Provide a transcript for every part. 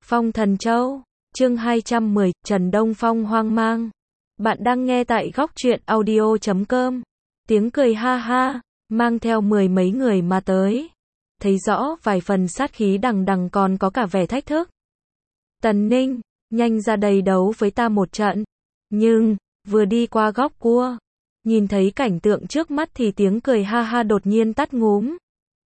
Phong Thần Châu, chương 210, Trần Đông Phong hoang mang. Bạn đang nghe tại góc truyện audio.com. Tiếng cười ha ha, mang theo mười mấy người mà tới. Thấy rõ vài phần sát khí đằng đằng còn có cả vẻ thách thức. Tần Ninh, nhanh ra đây đấu với ta một trận. Nhưng, vừa đi qua góc cua, nhìn thấy cảnh tượng trước mắt thì tiếng cười ha ha đột nhiên tắt ngúm.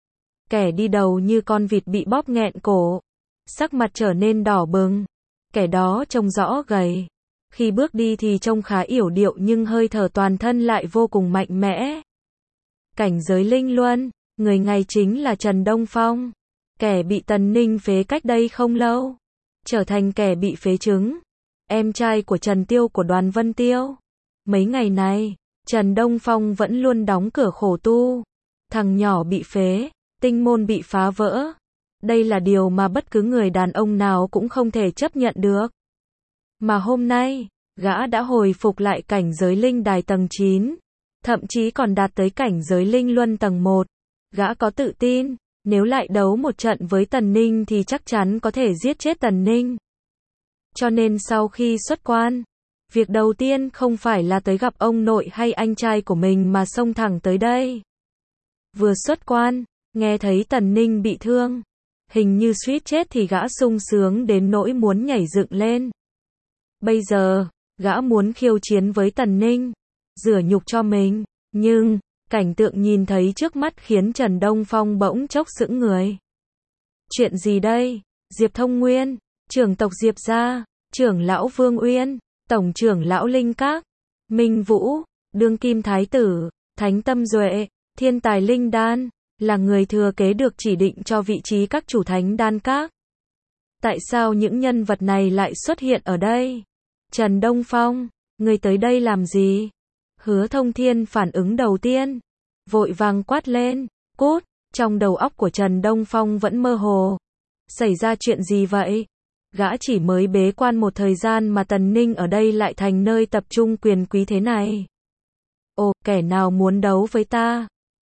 Kẻ đi đầu như con vịt bị bóp nghẹn cổ, sắc mặt trở nên đỏ bừng. Kẻ đó trông rõ gầy. Khi bước đi thì trông khá yểu điệu nhưng hơi thở toàn thân lại vô cùng mạnh mẽ. Cảnh giới linh luân, người này chính là Trần Đông Phong. Kẻ bị Tần Ninh phế cách đây không lâu. Trở thành kẻ bị phế chứng. Em trai của Trần Tiêu của Đoàn Vân Tiêu. Mấy ngày này, Trần Đông Phong vẫn luôn đóng cửa khổ tu. Thằng nhỏ bị phế, tinh môn bị phá vỡ. Đây là điều mà bất cứ người đàn ông nào cũng không thể chấp nhận được. Mà hôm nay, gã đã hồi phục lại cảnh giới linh đài tầng 9, thậm chí còn đạt tới cảnh giới linh luân tầng 1. Gã có tự tin, nếu lại đấu một trận với Tần Ninh thì chắc chắn có thể giết chết Tần Ninh. Cho nên sau khi xuất quan, việc đầu tiên không phải là tới gặp ông nội hay anh trai của mình mà xông thẳng tới đây. Vừa xuất quan, nghe thấy Tần Ninh bị thương, hình như suýt chết thì gã sung sướng đến nỗi muốn nhảy dựng lên. Bây giờ, gã muốn khiêu chiến với Tần Ninh, rửa nhục cho mình, nhưng, cảnh tượng nhìn thấy trước mắt khiến Trần Đông Phong bỗng chốc sững người. Chuyện gì đây? Diệp Thông Nguyên, trưởng tộc Diệp gia, trưởng lão Vương Uyên, tổng trưởng lão Linh Các, Minh Vũ, đương kim thái tử, Thánh Tâm Duệ, thiên tài linh đan, là người thừa kế được chỉ định cho vị trí các chủ thánh đan các. Tại sao những nhân vật này lại xuất hiện ở đây? Trần Đông Phong, người tới đây làm gì? Hứa Thông Thiên phản ứng đầu tiên, vội vàng quát lên, cút. Trong đầu óc của Trần Đông Phong vẫn mơ hồ. Xảy ra chuyện gì vậy? Gã chỉ mới bế quan một thời gian mà Tần Ninh ở đây lại thành nơi tập trung quyền quý thế này. Ồ, kẻ nào muốn đấu với ta?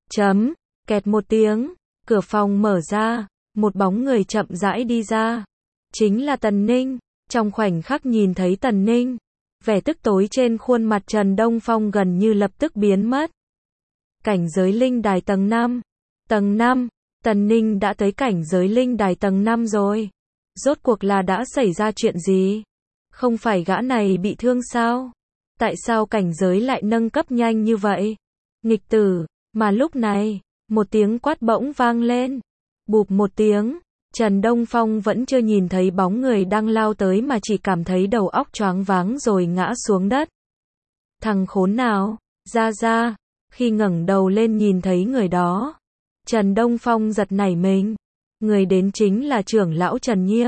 Kẹt một tiếng, cửa phòng mở ra, một bóng người chậm rãi đi ra. Chính là Tần Ninh. Trong khoảnh khắc nhìn thấy Tần Ninh, vẻ tức tối trên khuôn mặt Trần Đông Phong gần như lập tức biến mất. Cảnh giới linh đài tầng 5. Tầng 5, Tần Ninh đã tới cảnh giới linh đài tầng 5 rồi. Rốt cuộc là đã xảy ra chuyện gì? Không phải gã này bị thương sao? Tại sao cảnh giới lại nâng cấp nhanh như vậy? Nghịch tử, mà lúc này, một tiếng quát bỗng vang lên. Bụp một tiếng. Trần Đông Phong vẫn chưa nhìn thấy bóng người đang lao tới mà chỉ cảm thấy đầu óc choáng váng rồi ngã xuống đất. Thằng khốn nào, ra. Khi ngẩng đầu lên nhìn thấy người đó, Trần Đông Phong giật nảy mình. Người đến chính là trưởng lão Trần Nhiêm.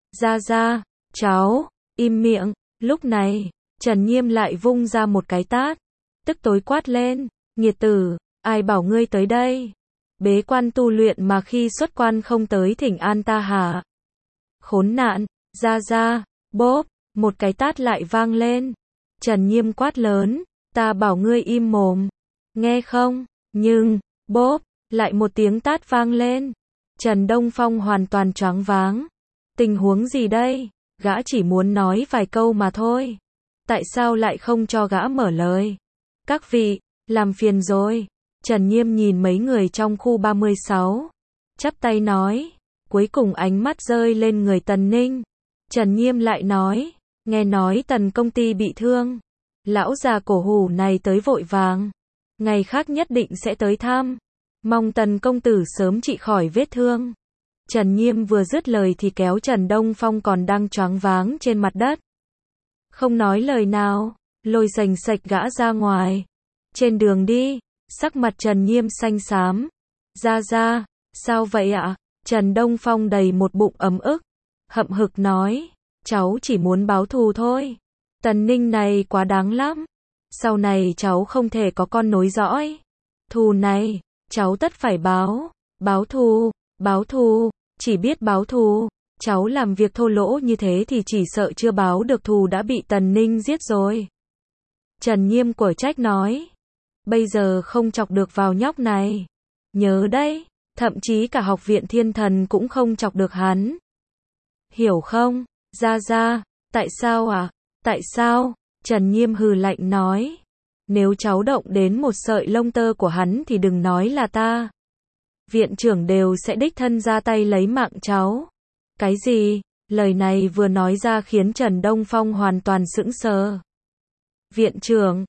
Ra, cháu, im miệng. Lúc này, Trần Nhiêm lại vung ra một cái tát, tức tối quát lên, nghiệt tử, ai bảo ngươi tới đây? Bế quan tu luyện mà khi xuất quan không tới thỉnh an ta hả? Khốn nạn, ra, bốp, một cái tát lại vang lên. Trần Nhiêm quát lớn, ta bảo ngươi im mồm, nghe không? Nhưng, bốp, lại một tiếng tát vang lên. Trần Đông Phong hoàn toàn choáng váng. Tình huống gì đây? Gã chỉ muốn nói vài câu mà thôi. Tại sao lại không cho gã mở lời? Các vị, làm phiền rồi. Trần Nhiêm nhìn mấy người trong khu 36, chắp tay nói, cuối cùng ánh mắt rơi lên người Tần Ninh. Trần Nhiêm lại nói, nghe nói Tần công ty bị thương. Lão già cổ hủ này tới vội vàng. Ngày khác nhất định sẽ tới thăm. Mong Tần công tử sớm trị khỏi vết thương. Trần Nhiêm vừa dứt lời thì kéo Trần Đông Phong còn đang choáng váng trên mặt đất. Không nói lời nào, lôi sành sạch gã ra ngoài. Trên đường đi, sắc mặt Trần Nhiêm xanh xám. Ra, sao vậy ạ? Trần Đông Phong đầy một bụng ấm ức, hậm hực nói, cháu chỉ muốn báo thù thôi. Tần Ninh này quá đáng lắm. Sau này cháu không thể có con nối dõi. Thù này, cháu tất phải báo thù, chỉ biết báo thù. Cháu làm việc thô lỗ như thế thì chỉ sợ chưa báo được thù đã bị Tần Ninh giết rồi. Trần Nhiêm quở trách nói. Bây giờ không chọc được vào nhóc này. Nhớ đấy, thậm chí cả học viện thiên thần cũng không chọc được hắn. hiểu không? Ra, tại sao à? Tại sao? Trần Nhiêm hừ lạnh nói. Nếu cháu động đến một sợi lông tơ của hắn thì đừng nói là ta. Viện trưởng đều sẽ đích thân ra tay lấy mạng cháu. Cái gì? Lời này vừa nói ra khiến Trần Đông Phong hoàn toàn sững sờ. Viện trưởng,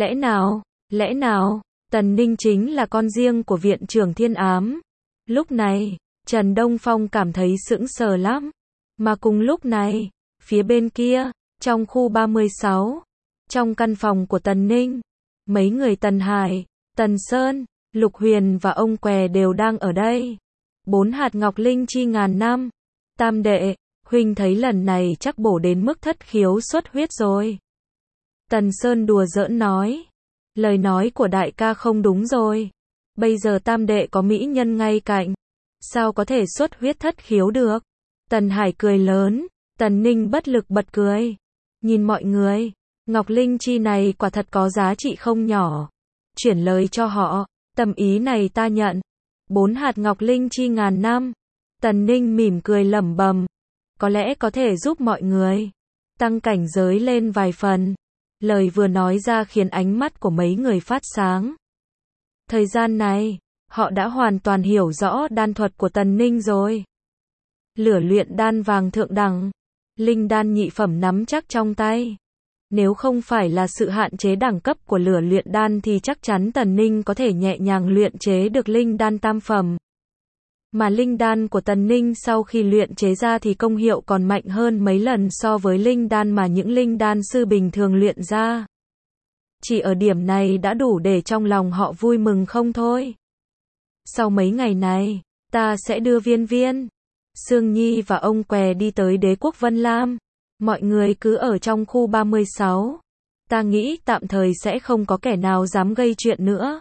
lẽ nào, Tần Ninh chính là con riêng của viện trưởng Thiên Ám. Lúc này, Trần Đông Phong cảm thấy sững sờ lắm. Mà cùng lúc này, phía bên kia, trong khu 36, trong căn phòng của Tần Ninh, mấy người Tần Hải, Tần Sơn, Lục Huyền và ông Què đều đang ở đây. 4 hạt ngọc linh chi ngàn năm. Tam đệ, huynh thấy lần này chắc bổ đến mức thất khiếu xuất huyết rồi. Tần Sơn đùa giỡn nói. Lời nói của đại ca không đúng rồi. Bây giờ tam đệ có mỹ nhân ngay cạnh. Sao có thể xuất huyết thất khiếu được? Tần Hải cười lớn. Tần Ninh bất lực bật cười. Nhìn mọi người, ngọc linh chi này quả thật có giá trị không nhỏ. Chuyển lời cho họ, tâm ý này ta nhận. 4 hạt ngọc linh chi ngàn năm. Tần Ninh mỉm cười lẩm bẩm. Có lẽ có thể giúp mọi người tăng cảnh giới lên vài phần. Lời vừa nói ra khiến ánh mắt của mấy người phát sáng. Thời gian này, họ đã hoàn toàn hiểu rõ đan thuật của Tần Ninh rồi. Lửa luyện đan vàng thượng đẳng, linh đan nhị phẩm nắm chắc trong tay. Nếu không phải là sự hạn chế đẳng cấp của lửa luyện đan thì chắc chắn Tần Ninh có thể nhẹ nhàng luyện chế được linh đan tam phẩm. Mà linh đan của Tần Ninh sau khi luyện chế ra thì công hiệu còn mạnh hơn mấy lần so với linh đan mà những linh đan sư bình thường luyện ra. Chỉ ở điểm này đã đủ để trong lòng họ vui mừng không thôi. Sau mấy ngày này, ta sẽ đưa Viên, Sương Nhi và ông Què đi tới đế quốc Vân Lam. Mọi người cứ ở trong khu 36. Ta nghĩ tạm thời sẽ không có kẻ nào dám gây chuyện nữa.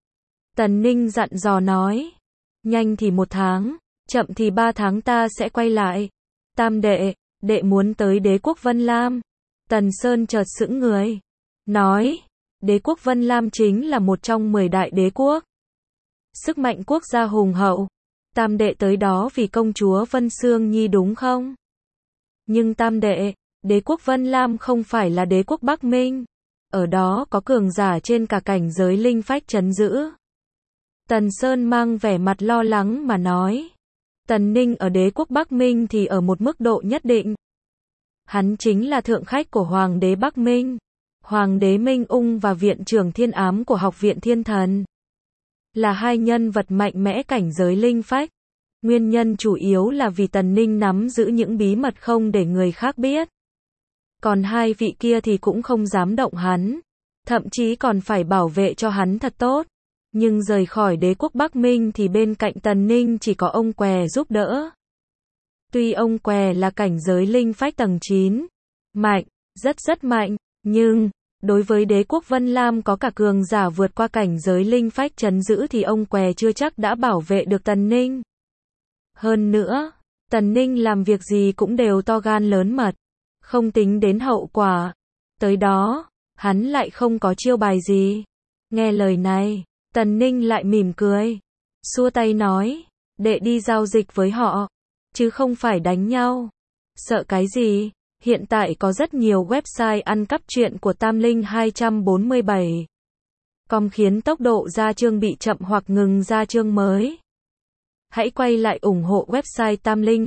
Tần Ninh dặn dò nói. Nhanh thì 1 tháng, chậm thì 3 tháng ta sẽ quay lại. Tam đệ, đệ muốn tới đế quốc Vân Lam. Tần Sơn chợt sững người. Nói, đế quốc Vân Lam chính là một trong 10 đại đế quốc. Sức mạnh quốc gia hùng hậu. Tam đệ tới đó vì công chúa Vân Sương Nhi đúng không? Nhưng tam đệ, đế quốc Vân Lam không phải là đế quốc Bắc Minh. Ở đó có cường giả trên cả cảnh giới linh phách trấn giữ. Tần Sơn mang vẻ mặt lo lắng mà nói. Tần Ninh ở đế quốc Bắc Minh thì ở một mức độ nhất định. Hắn chính là thượng khách của Hoàng đế Bắc Minh, Hoàng đế Minh Ung và viện trưởng Thiên Ám của Học viện Thiên Thần. Là hai nhân vật mạnh mẽ cảnh giới linh phách. Nguyên nhân chủ yếu là vì Tần Ninh nắm giữ những bí mật không để người khác biết. Còn hai vị kia thì cũng không dám động hắn. Thậm chí còn phải bảo vệ cho hắn thật tốt. Nhưng rời khỏi đế quốc Bắc Minh thì bên cạnh Tần Ninh chỉ có ông Què giúp đỡ. Tuy ông Què là cảnh giới linh phách tầng 9, mạnh, rất mạnh, nhưng đối với đế quốc Vân Lam có cả cường giả vượt qua cảnh giới linh phách trấn giữ thì ông Què chưa chắc đã bảo vệ được Tần Ninh. Hơn nữa, Tần Ninh làm việc gì cũng đều to gan lớn mật, không tính đến hậu quả. Tới đó, hắn lại không có chiêu bài gì. Nghe lời này, Tần Ninh lại mỉm cười, xua tay nói, đệ đi giao dịch với họ, chứ không phải đánh nhau. Sợ cái gì? Hiện tại có rất nhiều website ăn cắp truyện của Tam Linh 247. Com khiến tốc độ ra chương bị chậm hoặc ngừng ra chương mới. Hãy quay lại ủng hộ website Tam Linh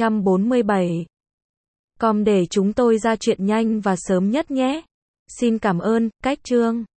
247. Com để chúng tôi ra chuyện nhanh và sớm nhất nhé. Xin cảm ơn, cách chương.